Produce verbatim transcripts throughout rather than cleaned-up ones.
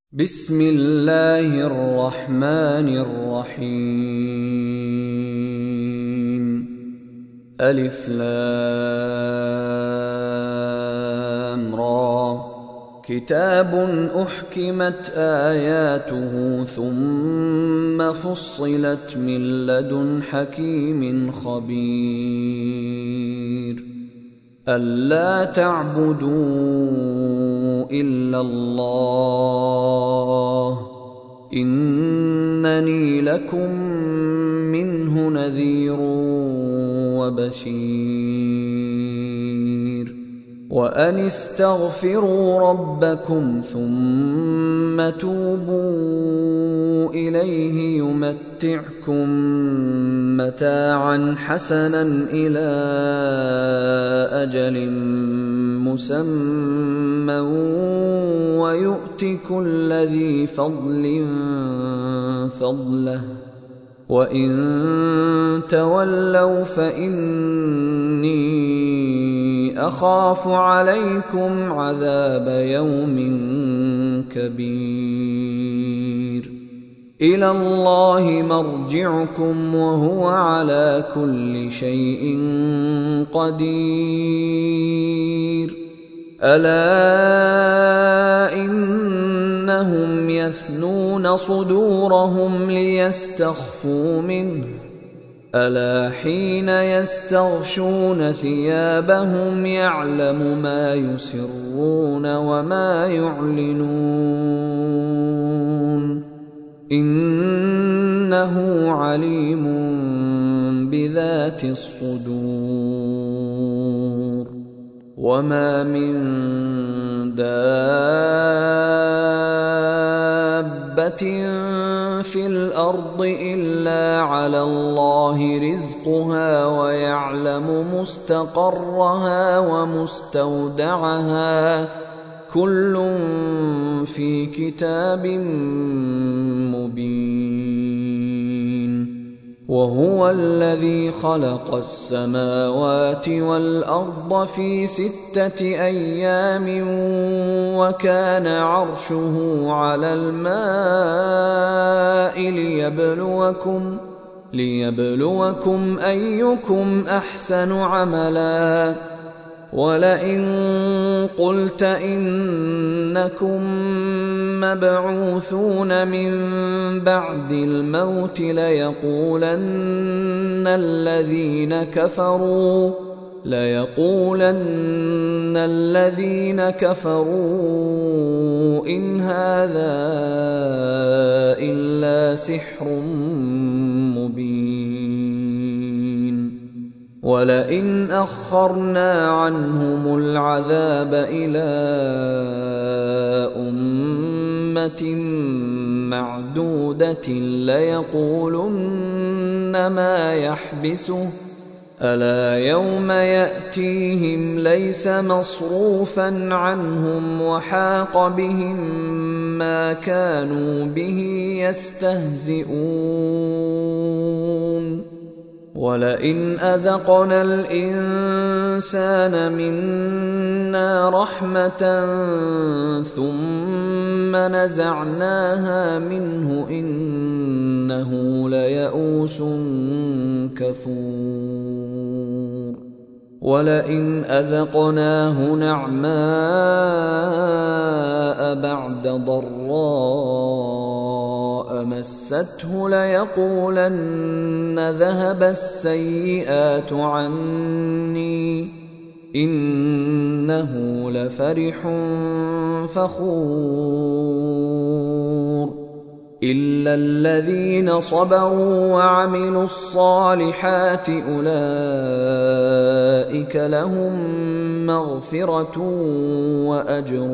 بسم الله الرحمن الرحيم. ألف لام را. كتاب أحكمت آياته ثم فصلت من لدن حكيم خبير. ألا تعبدوا إلا الله إنني لكم منه نذير وبشير. وأن استغفروا ربكم ثم توبوا إليه يمتعكم متاعا حسنا إلى أجل مسمى ويؤت كل ذي فضل فضله وإن تولوا فإني أخاف عليكم عذاب يوم كبير. إلى الله مرجعكم وهو على كل شيء قدير. ألا إنهم يثنون صدورهم ليستخفوا منه ألا حين يستغشون ثيابهم يعلم ما يسرون وما يعلنون إنه عليم بذات الصدور. وما من دابة في الأرض إلا على الله رزقها ويعلم مستقرها ومستودعها كل في كتاب مبين. وهو الذي خلق السماوات والأرض في ستة أيام وكان عرشه على الماء ليبلوكم ليبلوكم أيكم أحسن عملا. ولئن قلت إنكم مبعوثون من بعد الموت ليقولن الذين كفروا ليقولن الذين كفروا إن هذا إلا سحر مبين. ولئن أخرنا عنهم العذاب إلى أمة معدودة ليقولن ما يحبسه ألا يوم يأتيهم ليس مصروفا عنهم وحاق بهم ما كانوا به يستهزئون. ولئن أذقنا الإنسان منا رحمة ثم نزعناها منه إنه ليئوس كفور. ولئن أذقناه نعماء بعد ضراء مسته ليقولن ذهب السيئات عني إنه لفرح فخور. إلا الذين صبروا وعملوا الصالحات أولئك لهم مغفرة وأجر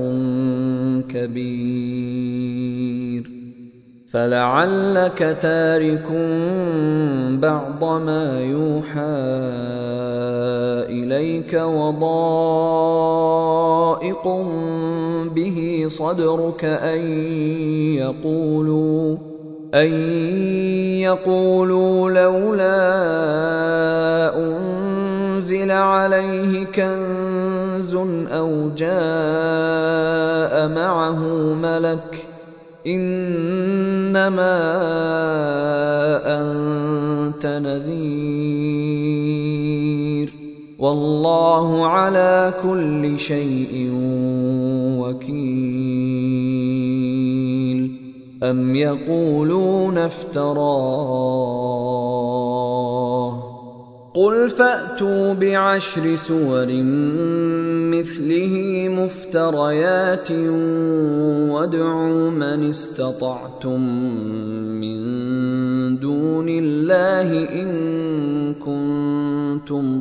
كبير. فلعلك تارك بعض ما يوحى إليك وضائق به صدرك أن يقولوا أن يقولوا لولا أنزل عليه كنز أو جاء معه ملك إنما أنت نذير والله على كل شيء وكيل أم يقولون افتراه قل فأتوا بعشر سور مثله مفتريات وادعوا من استطعتم من دون الله إن كنتم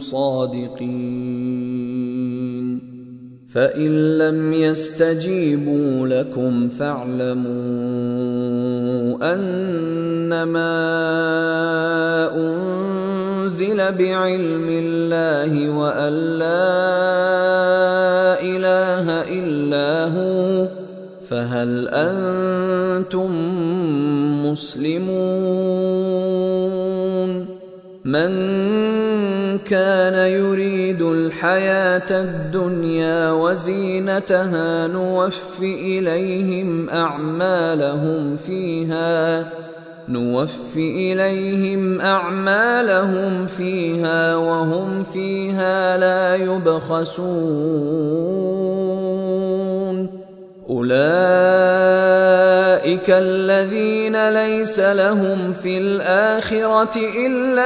صادقين فإن لم يستجيبوا لكم فاعلموا أنما أنزل بعلم الله وأن لا إله إلا هو فهل أنتم مسلمون من كان يريد الحياة الدنيا وزينتها نوف إليهم أعمالهم فيها نوف إليهم أعمالهم فيها وهم فيها لا يبخسون أولئك الذين ليس لهم في الآخرة إلا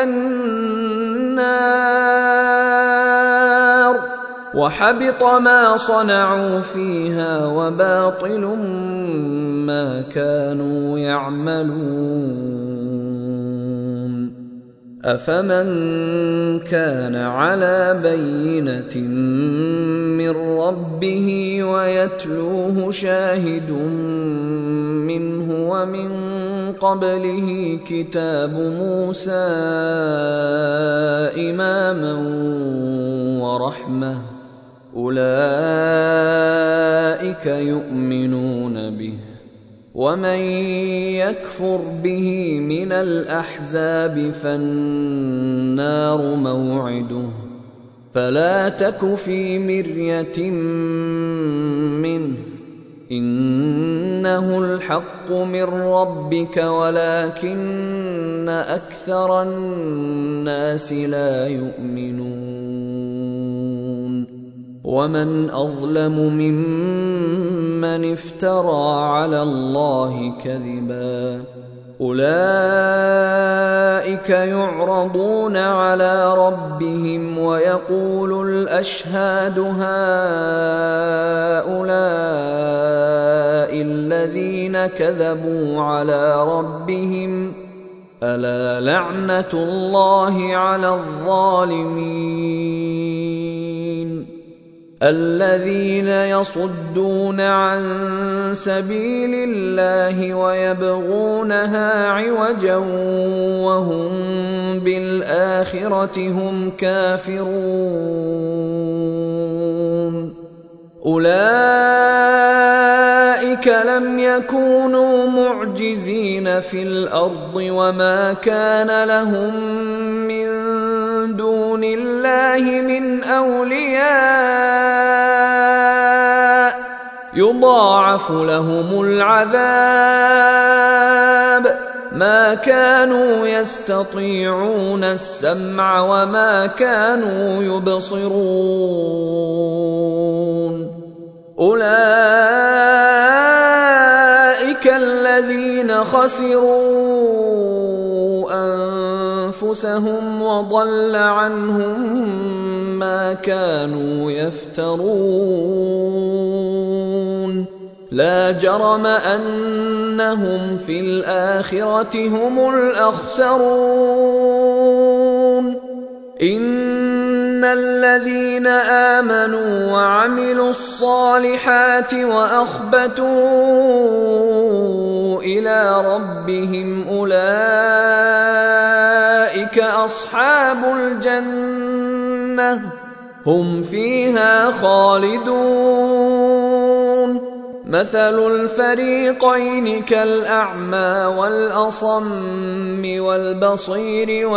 النار وحبط ما صنعوا فيها وباطل ما كانوا يعملون أفمن كان على بينة من ربه ويتلوه شاهد منه ومن قبله كتاب موسى إماما ورحمة أولئك يؤمنون به ومن يكفر به من الأحزاب فالنار موعده فلا تك في مرية منه إنه الحق من ربك ولكن أكثر الناس لا يؤمنون ومن أظلم ممن افترى على الله كذبا أولئك يعرضون على ربهم ويقول الأشهاد هؤلاء الذين كذبوا على ربهم ألا لعنة الله على الظالمين الذين يصدون عن سبيل الله ويبغونها عوجا وهم بالآخرة هم كافرون أولئك لم يكونوا معجزين في الأرض وما كان لهم من دون الله من أولياء يضاعف لهم العذاب ما كانوا يستطيعون السمع وما كانوا يبصرون أولئك الذين خسروا أنفسهم وضل عنهم ما كانوا يفترون لا جرم أنهم في الآخرة هم الأخسرون إن الذين آمنوا وعملوا الصالحات وأخبتوا إلى ربهم أولئك أصحاب الجنة هم فيها خالدون مثل الفريقين كالأعمى والأصم والبصير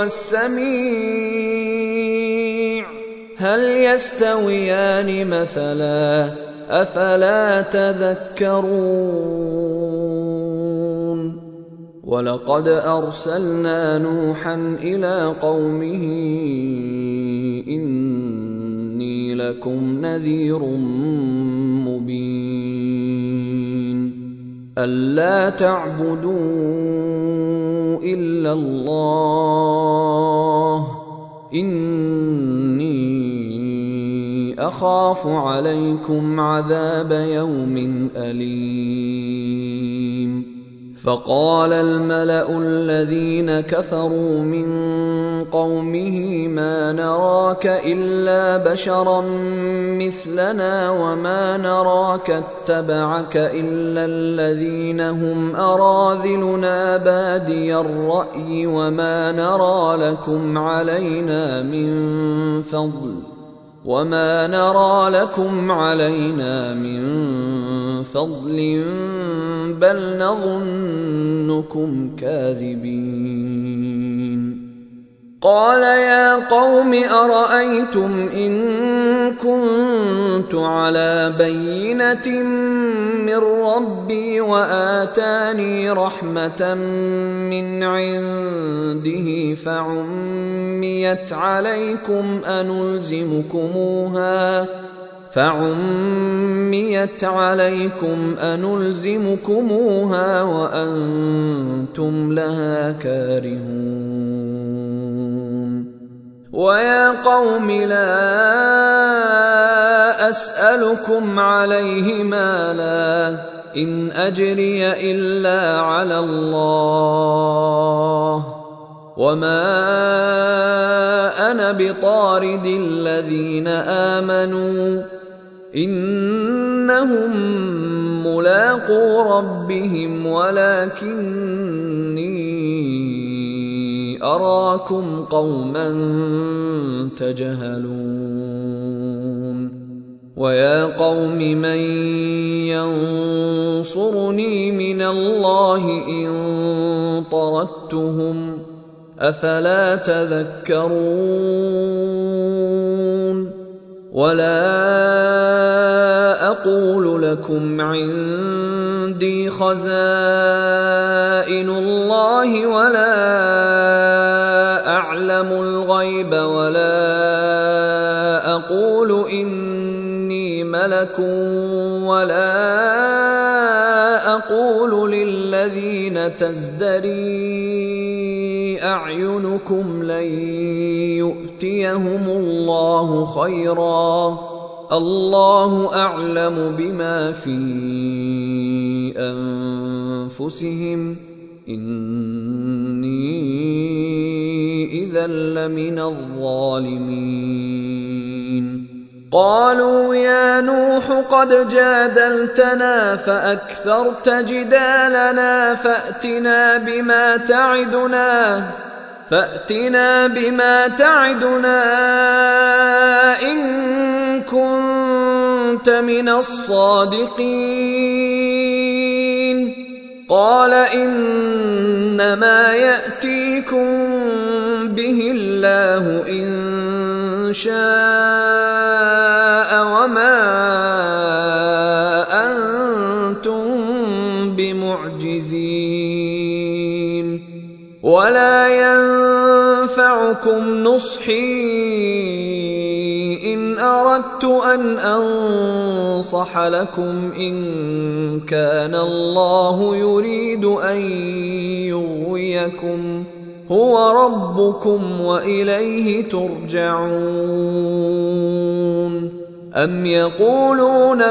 والسميع هل يستويان مثلا أفلا تذكرون ولقد أرسلنا نوحا إلى قومه إني لكم نذير مبين ألا تعبدوا إلا الله إني أخاف عليكم عذاب يوم أليم فقال الملأ الذين كفروا من قومه ما نراك إلا بشرا مثلنا وما نراك اتبعك إلا الذين هم أراذلنا بادي الرأي وما نرى لكم علينا من فضل وما نرى لكم علينا من فضل بل نظنكم كاذبين قال يا قوم أرأيتم إن كنت على بينة من ربي وآتاني رحمة من عنده فعميت عليكم أنلزمكموها فعميت عليكم أنلزمكموها وأنتم لها كارهون ويا قوم لا أسألكم عليه مالا إن أجري إلا على الله وما أنا بطارد الذين آمنوا إنهم ملاقو ربهم ولكني أراكم قوما تجهلون ويا قوم من ينصرني من الله إن طردتهم أفلا تذكرون ولا أقول لكم عندي خزائن الله ولا أعلم الغيب ولا أقول إني ملك ولا أقول للذين تزدري أعينكم لن يؤتيهم الله خيرا الله أعلم بما في أنفسهم إني إذا لمن الظالمين قالوا يا نوح قد جادلتنا فأكثرت جدالنا فأتنا بما تعدنا فأتنا بما تعدنا إن كنت من الصادقين قال إنما يأتيكم به الله إن شاء وما أنتم بمعجزين ولا ينفعكم نصحي إن أردت أن أنصح لكم إن كان الله يريد أن يغويكم هو ربكم وإليه ترجعون أم يقولون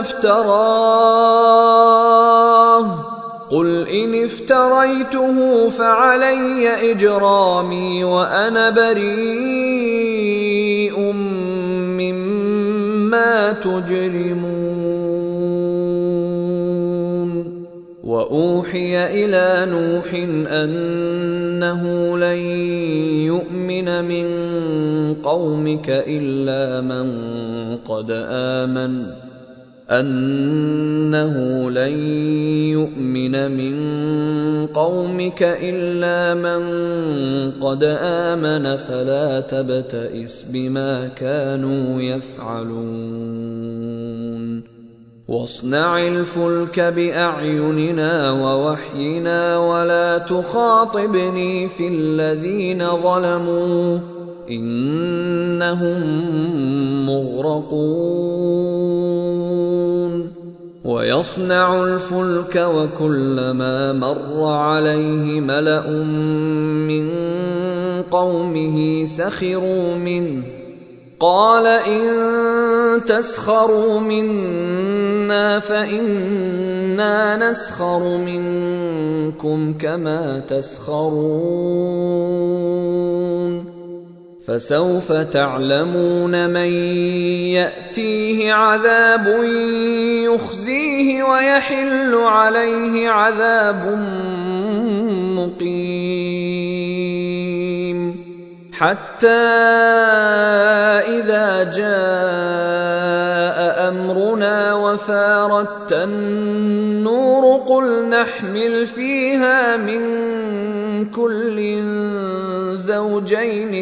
افتراه قل إن افتريته فعلي إجرامي وأنا بريء مما تجرمون وأوحي إلى نوح أنه لن يؤمن من قومك إلا من قد آمن أنه لن يؤمن من قومك إلا من قد آمن فلا تبتئس بما كانوا يفعلون واصنع الفلك بأعيننا ووحينا ولا تخاطبني في الذين ظلموا إنهم مغرقون ويصنع الفلك وكلما مر عليه ملأ من قومه سخروا منه قال إن تسخروا منا فإنا نسخر منكم كما تسخرون فسوف تعلمون من يأتيه عذاب يخزيه ويحل عليه عذاب مقيم حتى إذا جاء أمرنا وفارت النور قل نحمل فيها من كل زوجين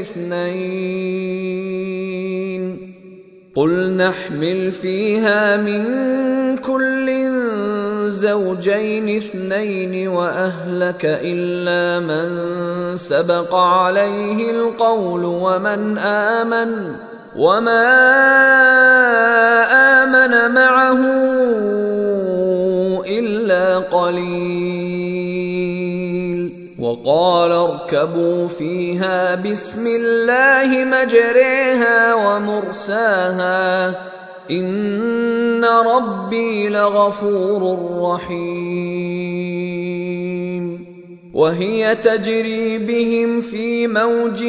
اثنين قل نحمل فيها من كل زوجين اثنين وأهلك إلا من سبق عليه القول ومن آمن وما آمن معه إلا قليل وقال اركبوا فيها بسم الله مجريها ومرساها إن ربي لغفور رحيم وهي تجري بهم في موج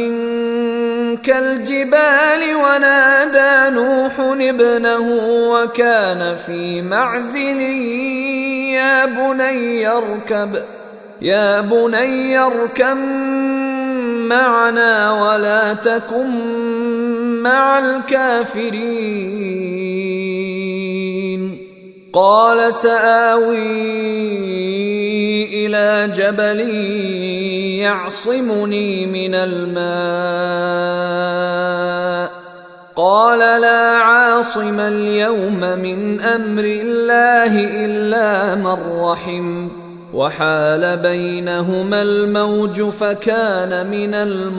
كالجبال ونادى نوح ابنه وكان في معزل يا بني اركب يا بني اركب معنا ولا تكن مع الكافرين قال سآوي إلى جبل يعصمني من الماء قال لا عاصم اليوم من أمر الله إلا من رحم وحال بينهما الموج فكان من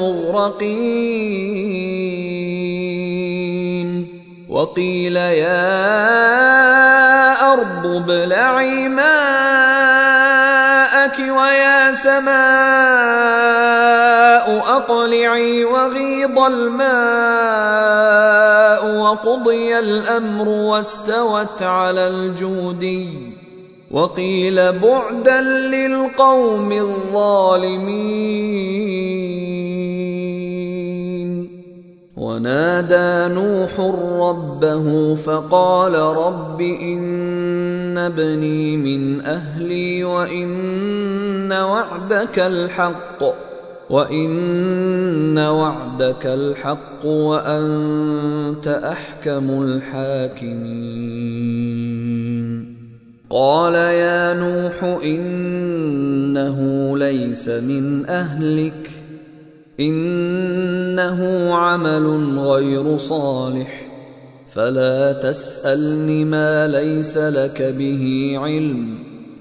المغرقين وقيل يا أرض ابلعي ماءك ويا سماء أقلعي وغيض الماء وقضي الأمر واستوت على الجودي وقيل بعدا للقوم الظالمين ونادى نوح ربه فقال رب إن ابني من أهلي وإن وعدك الحق وإن وعدك الحق وأنت أحكم الحاكمين قال يا نوح إنه ليس من أهلك إنه عمل غير صالح فلا تسألني ما ليس لك به علم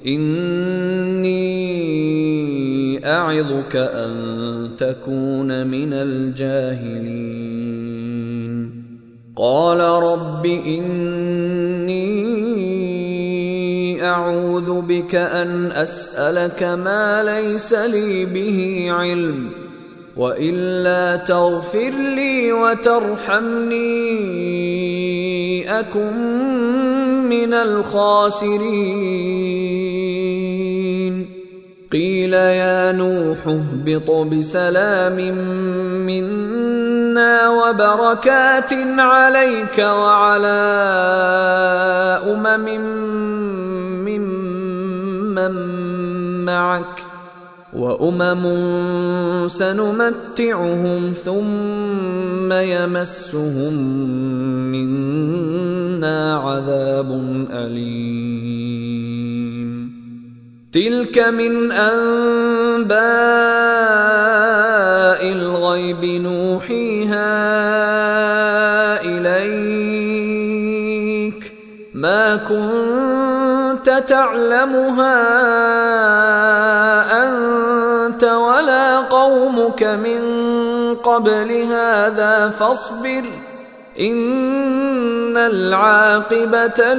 إني أعظك أن تكون من الجاهلين قال رب إني أعوذ بك أن أسألك ما ليس لي به علم وإلا تغفر لي وترحمني أكن من الخاسرين قيل يا نوح اهبط بسلام منا وبركات عليك وعلى أمم ممن معك وأمم سنمتعهم ثم يمسهم منا عذاب أليم تلك من أنباء الغيب نوحيها إليك ما كنت تعلمها أنت ولا قومك من قبل هذا فاصبر إن العاقبة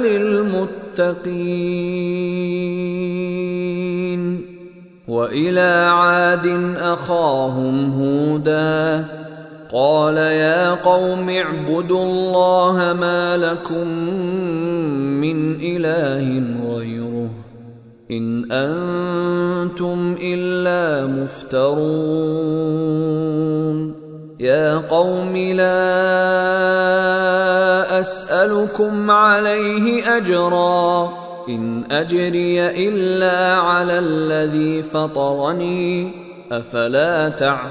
للمتقين. وإلى عاد أخاهم هودا قال يا قوم اعبدوا الله ما لكم من إله غيره إن أنتم إلا مفترون. يا قوم لا أسألكم عليه أجرا إن أجري إلا على الذي فطرني أفلا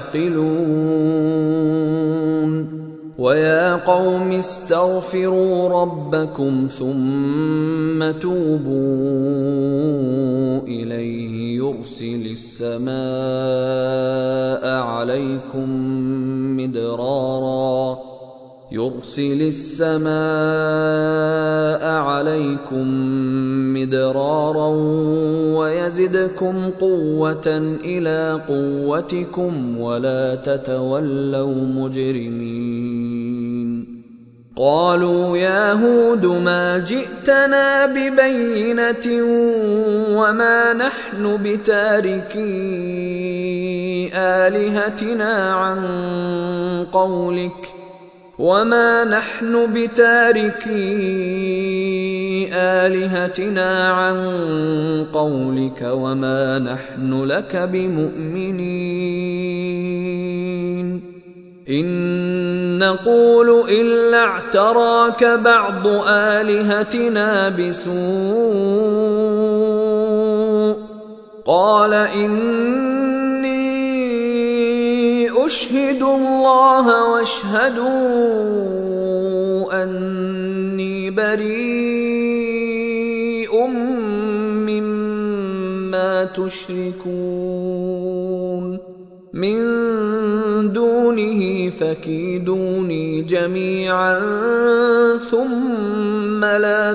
تعقلون. ويا قوم استغفروا ربكم ثم توبوا إليه يرسل السماء عليكم مدرارا يرسل السماء عليكم مدرارا ويزدكم قوة إلى قوتكم ولا تتولوا مجرمين. قالوا يا هود ما جئتنا ببينة وما نحن بتاركي آلهتنا عن قولك وما نحن بتاركي آلهتنا عن قولك وما نحن لك بمؤمنين. إن نقول إلا اعتراك بعض آلهتنا بسوء قال إني أشهد الله واشهدوا أني بريء مما تشركون من دونه فكيدوني جميعا ثم لا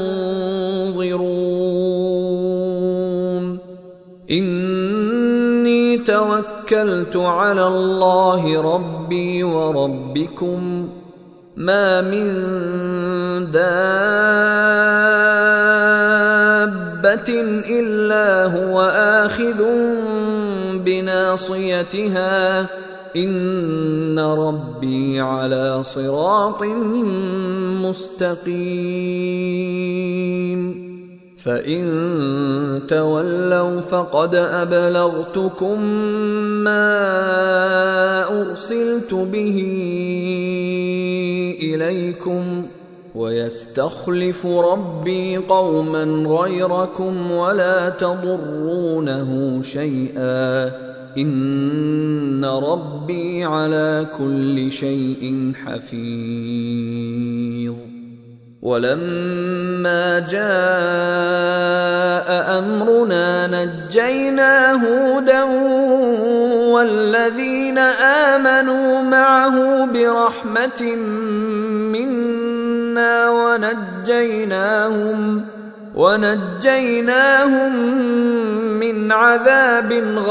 تنظرون. إني توكلت على الله ربي وربكم ما من دابة إلا هو آخذ بناصيتها إن ربي على صراط مستقيم. فإن تولوا فقد أبلغتكم ما أرسلت به إليكم ويستخلف ربي قوما غيركم ولا تضرونه شيئا إن ربي على كل شيء حفيظ. ولما جاء أمرنا نجينا هودا والذين آمنوا معه برحمة منا ونجيناهم ونجيناهم من عذاب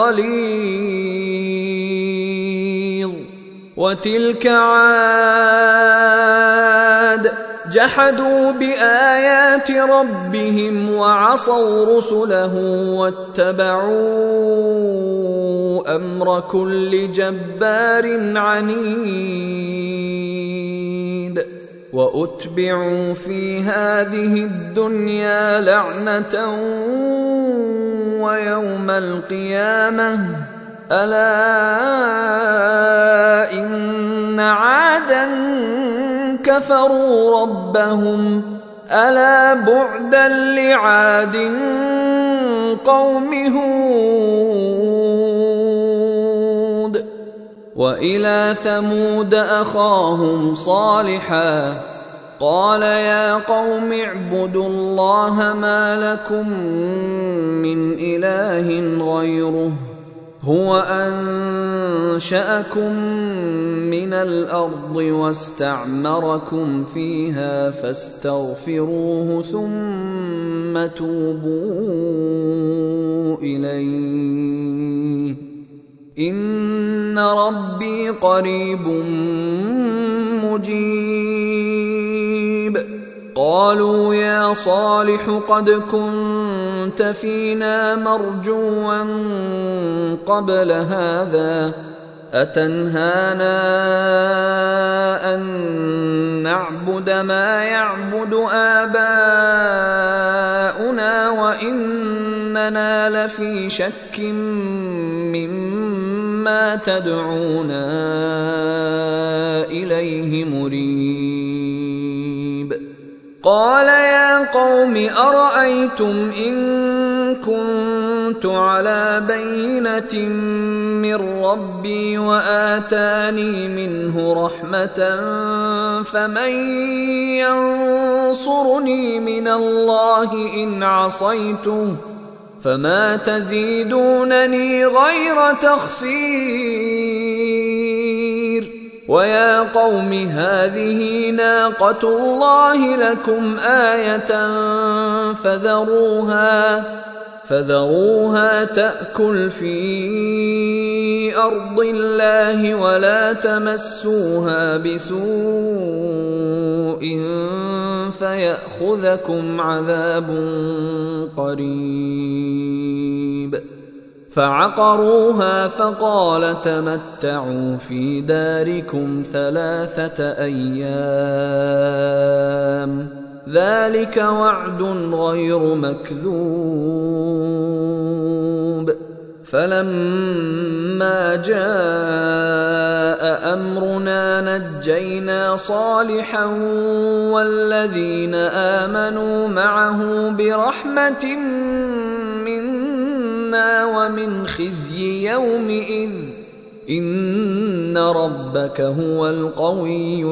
غليظ. وتلك عاد جحدوا بآيات ربهم وعصوا رسله واتبعوا أمر كل جبار عنيد. وأتبعوا في هذه الدنيا لعنة ويوم القيامة ألا إن عادا كفروا ربهم ألا بعدا لعاد قوم هود. وإلى ثمود أخاهم صالحا قال يا قوم اعبدوا الله ما لكم من إله غيره هو أنشأكم من الأرض واستعمركم فيها فاستغفروه ثم توبوا إليه إن ربي قريب مجيب. قالوا يا صالح قد كنت فينا مرجوا قبل هذا أتنهانا أن نعبد ما يعبد آباؤنا وإننا لفي شك مما تدعونا إليه مريب. قال يا قوم أرأيتم إن كنت على بينة من ربي وآتاني منه رحمة فمن ينصرني من الله إن عصيته فما تزيدونني غير تخسير. ويا قوم هذه ناقة الله لكم آية فذروها فذروها تأكل في أرض الله ولا تمسوها بسوء فيأخذكم عذاب قريب. فعقروها فقال تمتعوا في داركم ثلاثة أيام ذلك وعد غير مكذوب. فلما جاء أمرنا نجينا صالحا والذين آمنوا معه برحمة منا ومن خزي يومئذ إن ربك هو القوي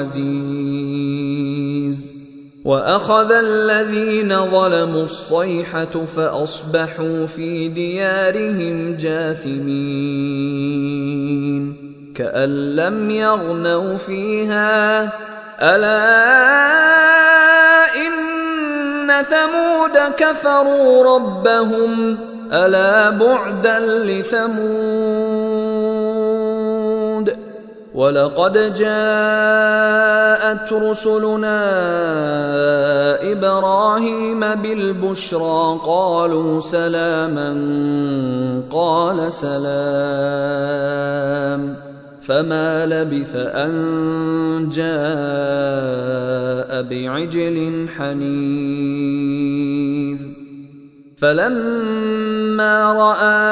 العزيز. وأخذ الذين ظلموا الصيحة فأصبحوا في ديارهم جاثمين كأن لم يغنوا فيها ألا إن ثمود كفروا ربهم ألا بعدا لثمود. ولقد جاءت رسلنا إبراهيم بالبشرى قالوا سلاما قال سلام فما لبث أن جاء بعجل حنيذ. فلما رأى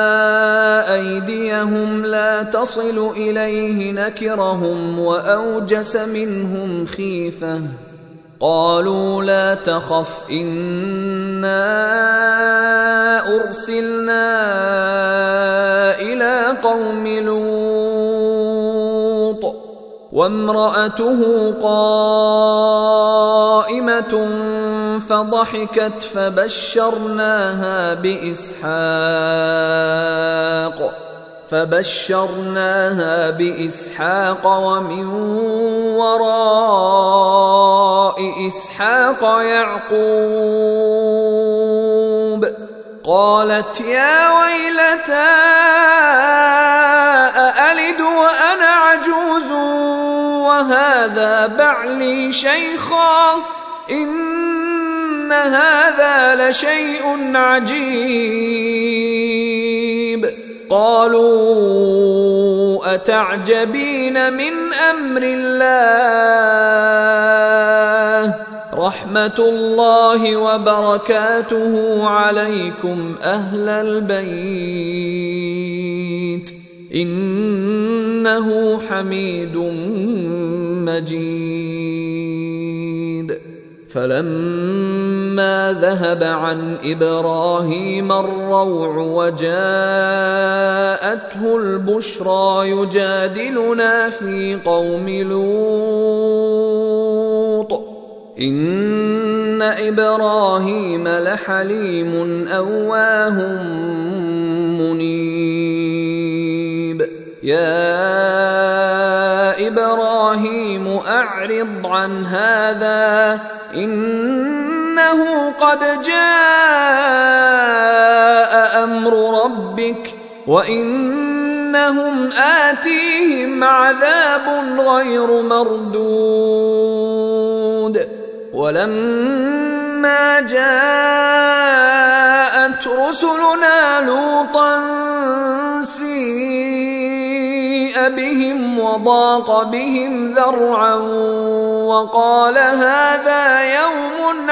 أيديهم لا تصل إليه نكرهم وأوجس منهم خيفة قالوا لا تخف إنا أرسلنا إلى قوم لوط وامرأته قائمة فضحكت فبشرناها بإسحاق فبشرناها بإسحاق ومن وراء إسحاق يعقوب. قالت يا ويلتى أألد وأنا عجوز وهذا بعلي شيخا إن هذا لشيء عجيب. قالوا أتعجبين من أمر الله رحمة الله وبركاته عليكم أهل البيت إنه حميد مجيد. فلما ذهب عن إبراهيم الروع وجاءته البشرى يجادلنا في قوم لوط إن إبراهيم لحليم أواه منيب. يا إبراهيم أعرض عن هذا إنه قد جاء أمر ربك وإنهم آتيهم عذاب غير مردود ولما جاءت رسلنا لوطا سيء بهم وضاق بهم ذرعا وقال هذا يوم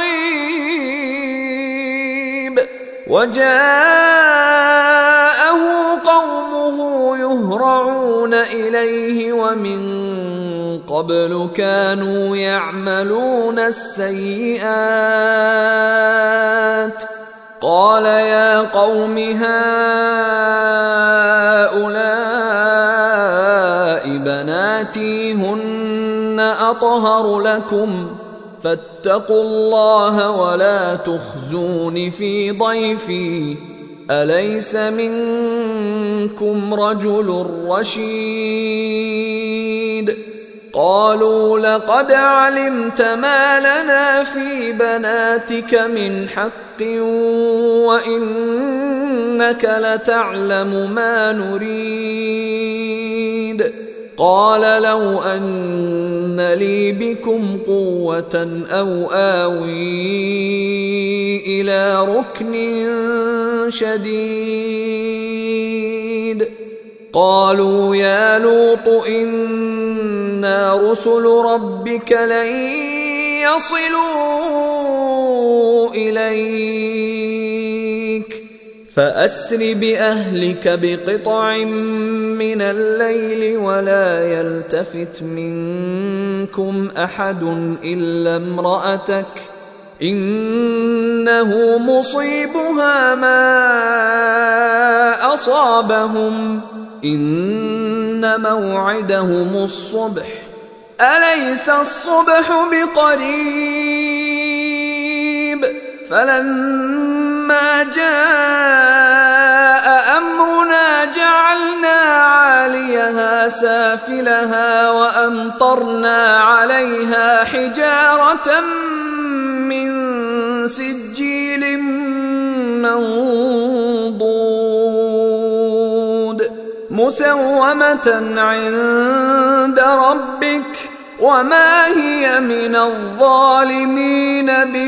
عصيب وجاءه قومه يهرعون إليه ومن قبل كانوا يعملون السيئات قال يا قوم هؤلاء بناتي هن أطهر لكم فاتقوا الله ولا تخزون في ضيفي أليس منكم رجل رشيد قالوا لقد علمت ما لنا في بناتك من حق وإنك لتعلم ما نريد قال لو أن لي بكم قوة أو آوي إلى ركن شديد قالوا يا لوط إنا رسل ربك لن يصلوا إليك فأسر بأهلك بقطع من الليل ولا يلتفت منكم أحد إلا امرأتك إنه مصيبها ما أصابهم إن موعدهم الصبح أليس الصبح بقريب فلما جاء أمرنا جعلنا عاليها سافلها وأمطرنا عليها حجارة من سجيل منضود مسومة عند ربك وما هي من الظالمين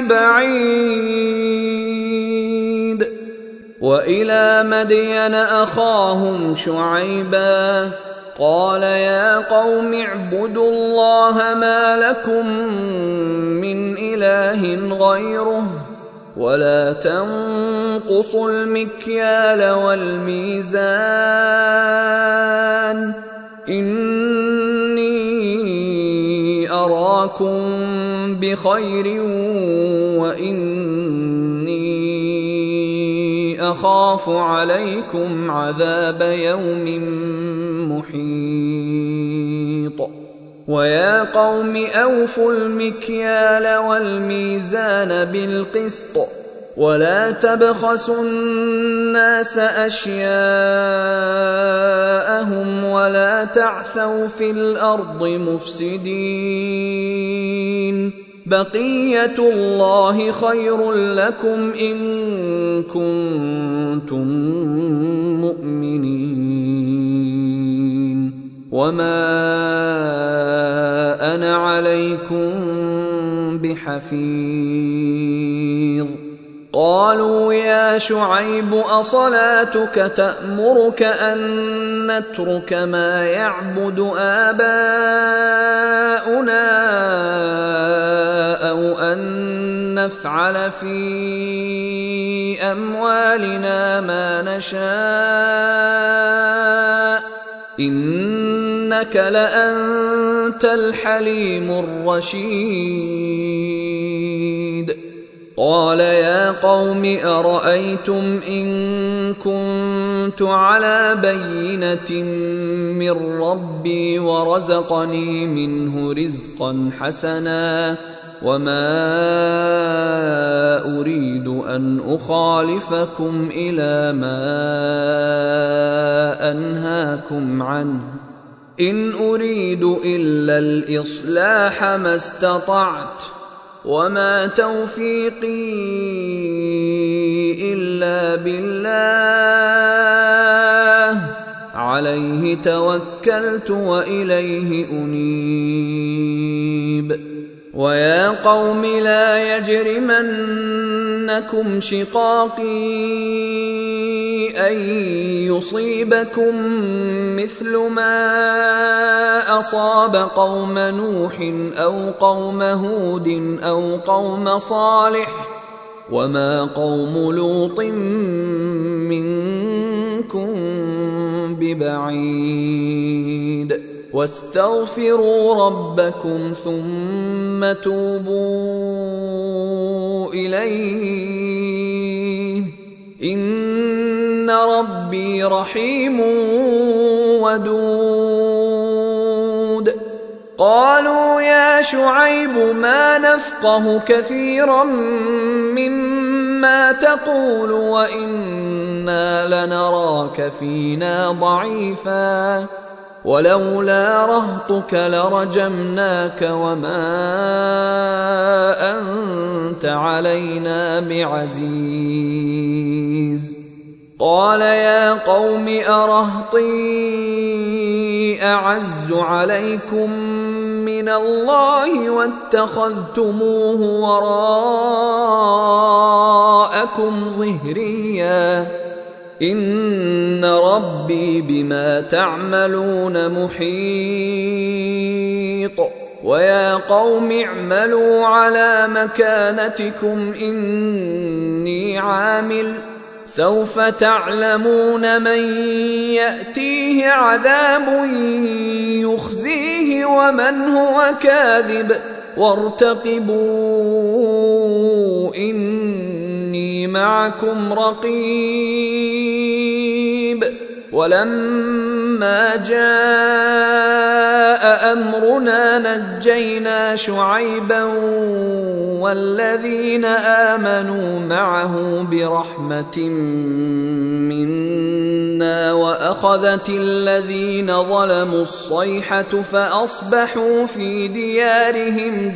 ببعيد وإلى مدين أخاهم شعيبا قال يا قوم اعبدوا الله ما لكم من إله غيره ولا تنقصوا المكيال والميزان إني أراكم بخير وإني أخاف عليكم عذاب يوم محيط ويا قوم أوفوا المكيال والميزان بالقسط ولا تبخسوا الناس أشياءهم ولا تعثوا في الأرض مفسدين بقية الله خير لكم إن كنتم مؤمنين وما أنا عليكم بحفيظ قالوا يا شعيب أصلاتك تأمرك أن نترك ما يعبد آباؤنا أو أن نفعل في أموالنا ما نشاء إنك لأنت الحليم الرشيد قال يا قوم أرأيتم إن كنت على بينة من ربي ورزقني منه رزقا حسنا وما أريد أن أخالفكم إلى ما أنهاكم عنه إن أريد إلا الإصلاح ما استطعت وما توفيقي إلا بالله عليه توكلت وإليه أنيب ويا قوم لا يجرمنكم شقاقي أن يصيبكم مثل ما أصاب قوم نوح أو قوم هود أو قوم صالح وما قوم لوط منكم ببعيد واستغفروا ربكم ثم توبوا إليه إن ربي رحيم ودود قالوا يا شعيب ما نفقه كثيرا مما تقول وإنا لنراك فينا ضعيفا ولولا رهطك لرجمناك وما أنت علينا بعزيز قال يا قوم أرهطي أعز عليكم من الله واتخذتموه وراءكم ظهريا إن ربي بما تعملون محيط ويا قوم اعملوا على مكانتكم إني عامل سوف تعلمون من يأتيه عذاب يخزيه ومن هو كاذب وارتقبوا إني معكم رقيب ولما جاء أمرنا نجينا شعيبا والذين آمنوا معه برحمة منا وأخذت الذين ظلموا الصيحة فأصبحوا في ديارهم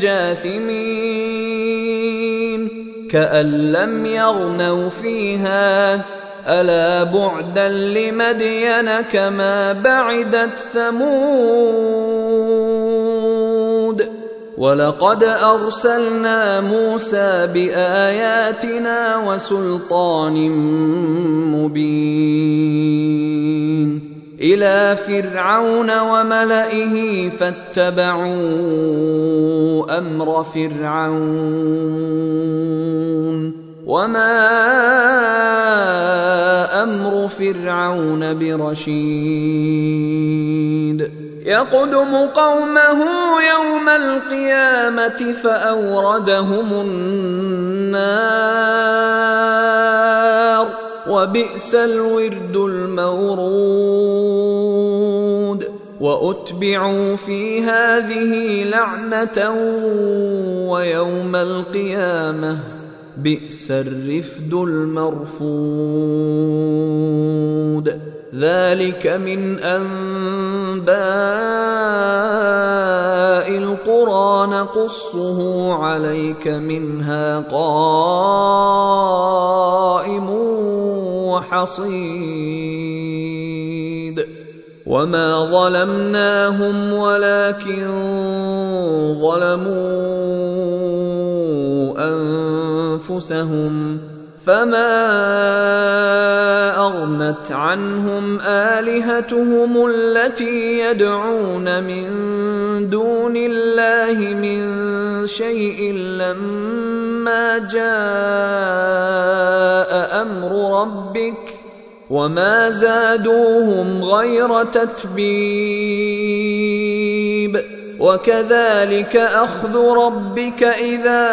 جاثمين كأن لم يغنوا فيها ألا بعدا لمدين كما بعدت ثمود ولقد أرسلنا موسى بآياتنا وسلطان مبين إلى فرعون وملئه فاتبعوا أمر فرعون وما أمر فرعون برشيد يقدم قومه يوم القيامة فأوردهم النار وبئس الورد المورود وأتبعوا في هذه لعنة ويوم القيامة بئس الرفد المرفود ذلك من أنباء القرى نقصه عليك منها قائم وحصيد وما ظلمناهم ولكن ظلموا أنفسهم فما أغنت عنهم آلهتهم التي يدعون من دون الله من شيء لما جاء أمر ربك وما زادوهم غير تتبيب وكذلك أخذ ربك إذا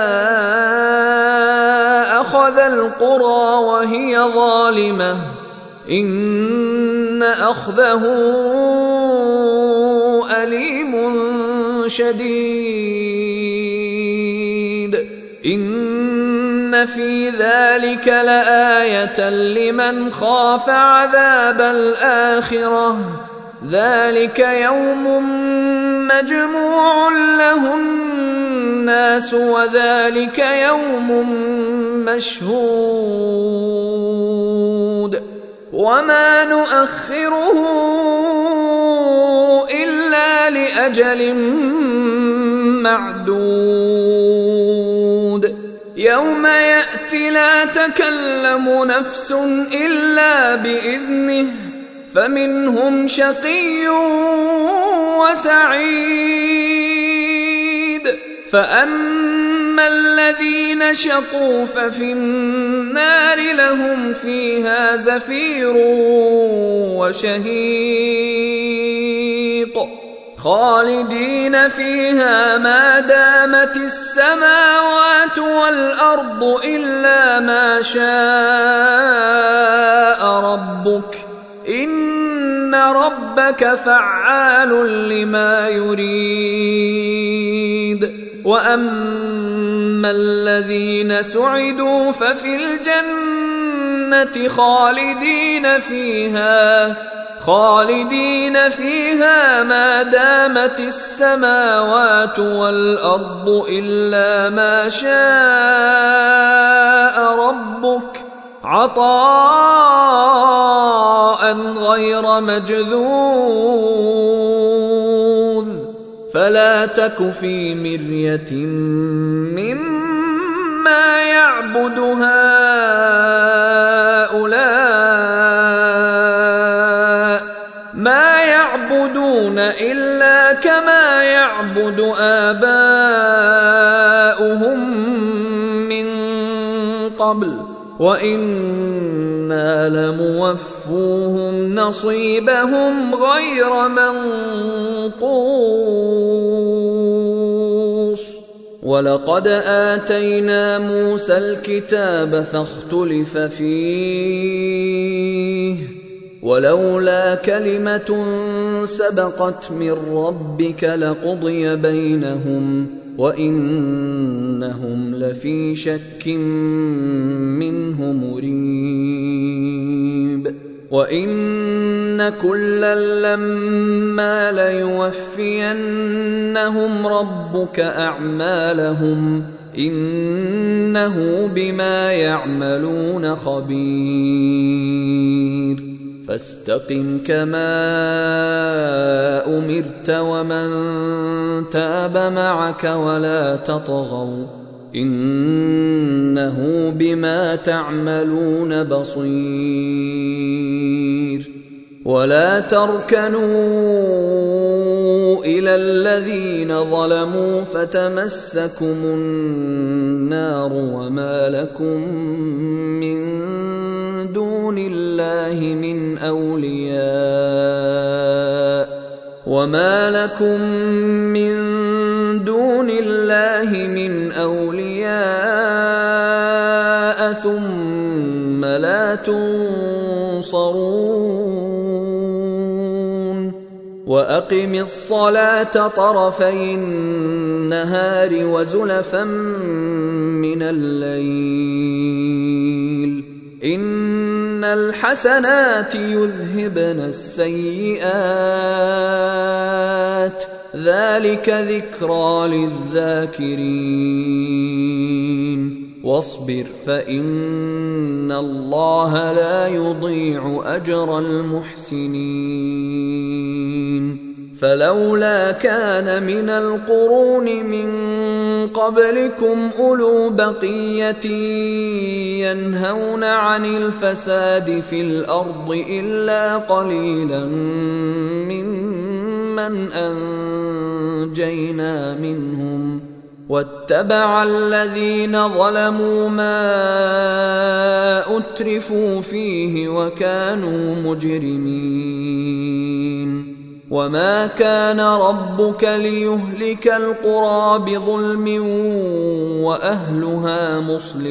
أخذ القرى وهي ظالمة إن أخذه أليم شديد إن إن في ذلك لآية لمن خاف عذاب الآخرة ذلك يوم مجموع له الناس وذلك يوم مشهود وما نؤخره إلا لأجل معدود يوم يأتي لا تكلم نفس إلا بإذنه فمنهم شقي وسعيد فأما الذين شقوا ففي النار لهم فيها زفير وشهيق خالدين فيها ما دامت السماوات والأرض إلا ما شاء ربك إن ربك فعال لما يريد وأما الذين سعدوا ففي الجنة خالدين فيها خالدين فيها ما دامت السماوات والأرض إلا ما شاء ربك عطاء غير مجذوذ فلا تك في مرية مما يعبد هؤلاء ما يعبدون إلا كما يعبد آباؤهم من قبل وإنا لموفوهم نصيبهم غير منقوص ولقد آتينا موسى الكتاب فاختلف فيه ولولا كلمة سبقت من ربك لقضي بينهم وإنهم لفي شك منه مريب وإن كلا لما ليوفينهم ربك أعمالهم إنه بما يعملون خبير فاستقم كما أمرت ومن تاب معك ولا تطغوا إنه بما تعملون بصير ولا تركنوا إلى الذين ظلموا فتمسكم النار وما لكم من دون الله من أولياء وما لكم من دون الله من أولياء ثم لا تنصرون وأقم الصلاة طرفي النهار وزلفا من الليل إن الحسنات يذهبن السيئات ذلك ذكرى للذاكرين واصبر فإن الله لا يضيع أجر المحسنين فلولا كان من القرون من قبلكم أولو بقية ينهون عن الفساد في الأرض إلا قليلا ممن أنجينا منهم واتبع الذين ظلموا ما أترفوا فيه وكانوا مجرمين وما كان ربك ليهلك القرى بظلم وأهلها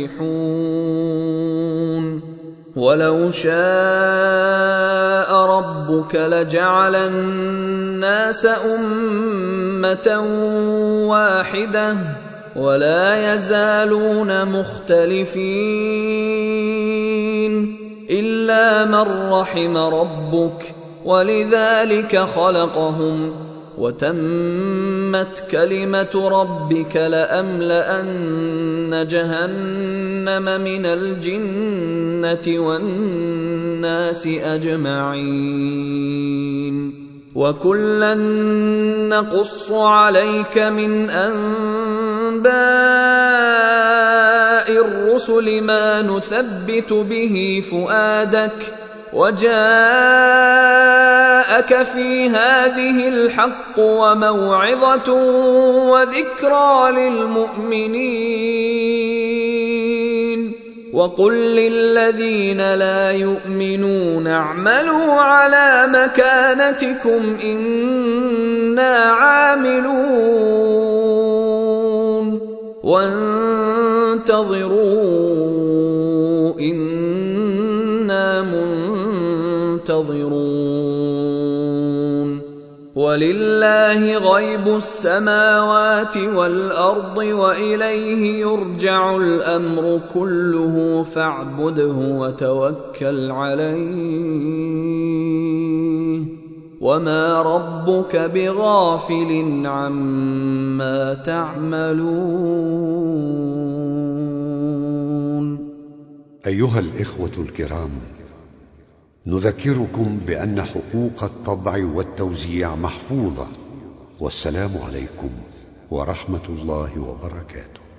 مصلحون ولو شاء ربك لجعل الناس أمة واحدة ولا يزالون مختلفين إلا من رحم ربك ولذلك خلقهم وتمت كلمة ربك لأملأن جهنم من الجنة والناس أجمعين وكلا نقص عليك من أنباء الرسل ما نثبت به فؤادك وجاءك في هذه الحق وموعظة وذكرى للمؤمنين وقل للذين لا يؤمنون اعملوا على مكانتكم إنا عاملون وانتظروا إنا منتظرون ولله غيب السماوات والأرض وإليه يرجع الأمر كله فاعبده وتوكل عليه وما ربك بغافل عما تعملون. أيها الإخوة الكرام، نذكركم بأن حقوق الطبع والتوزيع محفوظة، والسلام عليكم ورحمة الله وبركاته.